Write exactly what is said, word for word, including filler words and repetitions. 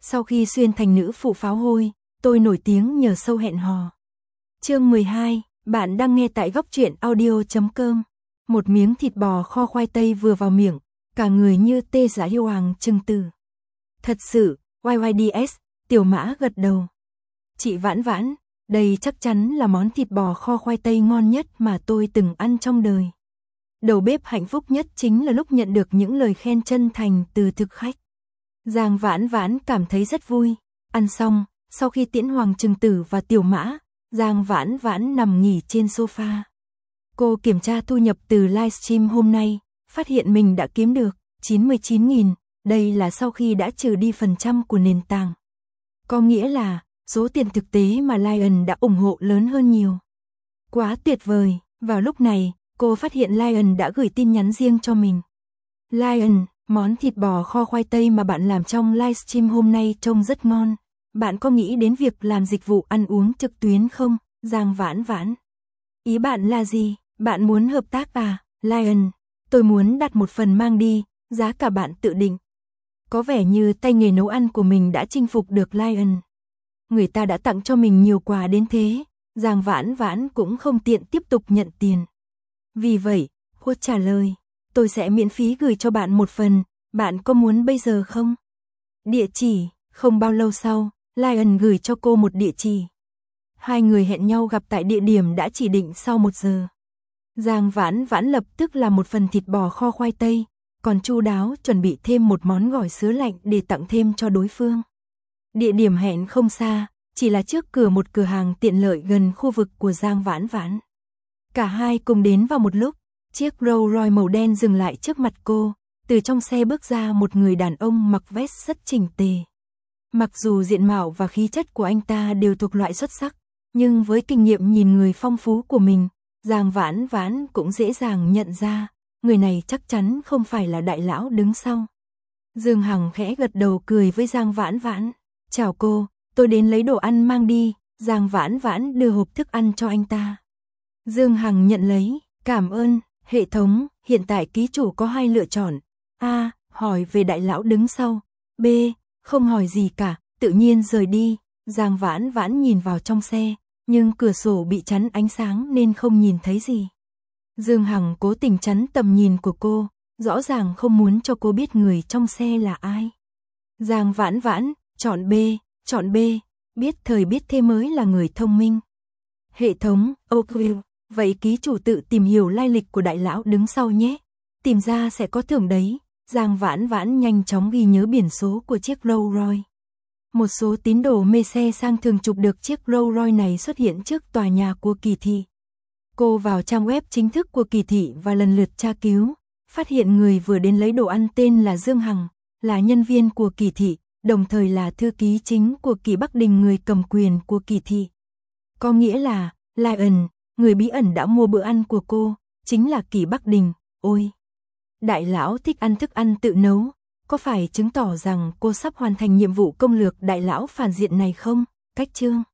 Sau khi xuyên thành nữ phụ pháo hôi, tôi nổi tiếng nhờ show hẹn hò. Chương mười hai, bạn đang nghe tại góc truyện audio chấm com. Một miếng thịt bò kho khoai tây vừa vào miệng, cả người như tê dại yêu hoàng trừng tử. Thật sự, Y Y D S, Tiểu Mã gật đầu. Chị Vãn Vãn, đây chắc chắn là món thịt bò kho khoai tây ngon nhất mà tôi từng ăn trong đời. Đầu bếp hạnh phúc nhất chính là lúc nhận được những lời khen chân thành từ thực khách. Giang Vãn Vãn cảm thấy rất vui. Ăn xong, sau khi tiễn Hoàng Trừng Tử và Tiểu Mã, Giang Vãn Vãn nằm nghỉ trên sofa. Cô kiểm tra thu nhập từ livestream hôm nay, phát hiện mình đã kiếm được chín mươi chín nghìn, đây là sau khi đã trừ đi phần trăm của nền tảng. Có nghĩa là, số tiền thực tế mà Lion đã ủng hộ lớn hơn nhiều. Quá tuyệt vời, vào lúc này, cô phát hiện Lion đã gửi tin nhắn riêng cho mình. Lion, món thịt bò kho khoai tây mà bạn làm trong livestream hôm nay trông rất ngon. Bạn có nghĩ đến việc làm dịch vụ ăn uống trực tuyến không? Giang Vãn Vãn. Ý bạn là gì? Bạn muốn hợp tác à? Lion, tôi muốn đặt một phần mang đi, giá cả bạn tự định. Có vẻ như tay nghề nấu ăn của mình đã chinh phục được Lion. Người ta đã tặng cho mình nhiều quà đến thế, Giang Vãn Vãn cũng không tiện tiếp tục nhận tiền. Vì vậy, cô trả lời, tôi sẽ miễn phí gửi cho bạn một phần, bạn có muốn bây giờ không? Địa chỉ, không bao lâu sau, Lion gửi cho cô một địa chỉ. Hai người hẹn nhau gặp tại địa điểm đã chỉ định sau một giờ. Giang Vãn Vãn lập tức làm một phần thịt bò kho khoai tây, còn chu đáo chuẩn bị thêm một món gỏi sứa lạnh để tặng thêm cho đối phương. Địa điểm hẹn không xa, chỉ là trước cửa một cửa hàng tiện lợi gần khu vực của Giang Vãn Vãn. Cả hai cùng đến vào một lúc, chiếc Rolls Royce màu đen dừng lại trước mặt cô, từ trong xe bước ra một người đàn ông mặc vest rất chỉnh tề. Mặc dù diện mạo và khí chất của anh ta đều thuộc loại xuất sắc, nhưng với kinh nghiệm nhìn người phong phú của mình, Giang Vãn Vãn cũng dễ dàng nhận ra, người này chắc chắn không phải là đại lão đứng sau. Dương Hằng khẽ gật đầu cười với Giang Vãn Vãn. Chào cô, tôi đến lấy đồ ăn mang đi. Giang Vãn Vãn đưa hộp thức ăn cho anh ta. Dương Hằng nhận lấy, cảm ơn. Hệ thống, hiện tại ký chủ có hai lựa chọn. A. Hỏi về đại lão đứng sau. B. Không hỏi gì cả, tự nhiên rời đi. Giang Vãn Vãn nhìn vào trong xe, nhưng cửa sổ bị chắn ánh sáng nên không nhìn thấy gì. Dương Hằng cố tình chắn tầm nhìn của cô, rõ ràng không muốn cho cô biết người trong xe là ai. Giang Vãn Vãn, chọn B, chọn B, biết thời biết thế mới là người thông minh. Hệ thống, ok, vậy ký chủ tự tìm hiểu lai lịch của đại lão đứng sau nhé, tìm ra sẽ có thưởng đấy. Giang Vãn Vãn nhanh chóng ghi nhớ biển số của chiếc Rolls Royce. Một số tín đồ mê xe sang thường chụp được chiếc Rolls Royce này xuất hiện trước tòa nhà của Kỳ Thị. Cô vào trang web chính thức của Kỳ Thị và lần lượt tra cứu, phát hiện người vừa đến lấy đồ ăn tên là Dương Hằng, là nhân viên của Kỳ Thị, đồng thời là thư ký chính của Kỳ Bắc Đình, người cầm quyền của Kỳ Thị. Có nghĩa là, Lion, người bí ẩn đã mua bữa ăn của cô, chính là Kỳ Bắc Đình. Ôi! Đại lão thích ăn thức ăn tự nấu, có phải chứng tỏ rằng cô sắp hoàn thành nhiệm vụ công lược đại lão phản diện này không? Cách chương